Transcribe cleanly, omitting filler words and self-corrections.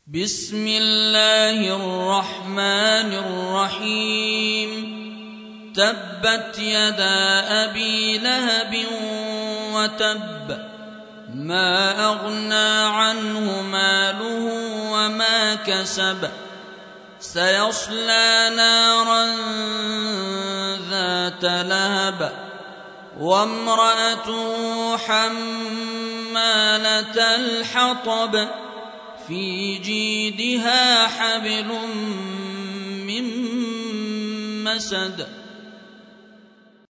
بسم الله الرحمن الرحيم تبت يدا أبي لهب وتب ما أغنى عنه ماله وما كسب سيصلى نارا ذات لهب وامرأته حمالة الحطب في جيدها حبل من مسد